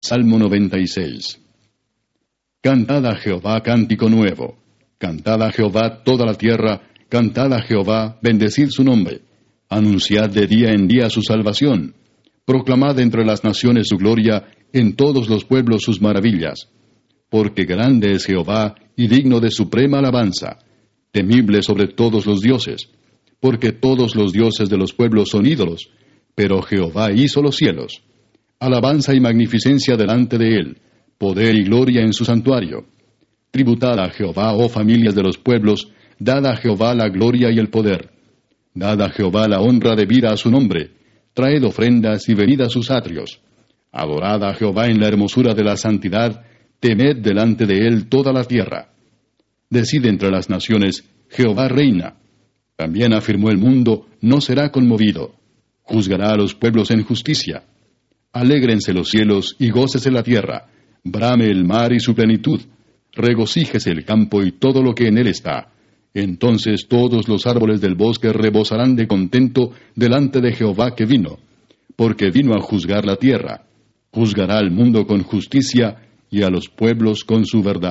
Salmo 96. Cantad a Jehová cántico nuevo. Cantad a Jehová toda la tierra, cantad a Jehová, bendecid su nombre. Anunciad de día en día su salvación. Proclamad entre las naciones su gloria, en todos los pueblos sus maravillas. Porque grande es Jehová, y digno de suprema alabanza, temible sobre todos los dioses. Porque todos los dioses de los pueblos son ídolos, pero Jehová hizo los cielos. Alabanza y magnificencia delante de él, poder y gloria en su santuario. Tributad a Jehová, oh familias de los pueblos, dad a Jehová la gloria y el poder. Dad a Jehová la honra debida a su nombre, traed ofrendas y venid a sus atrios. Adorad a Jehová en la hermosura de la santidad, temed delante de él toda la tierra. Decid entre las naciones, Jehová reina. También afirmó el mundo, no será conmovido. Juzgará a los pueblos en justicia. Alégrense los cielos y gócese la tierra, brame el mar y su plenitud, regocíjese el campo y todo lo que en él está. Entonces todos los árboles del bosque rebosarán de contento delante de Jehová que vino, porque vino a juzgar la tierra. Juzgará al mundo con justicia y a los pueblos con su verdad.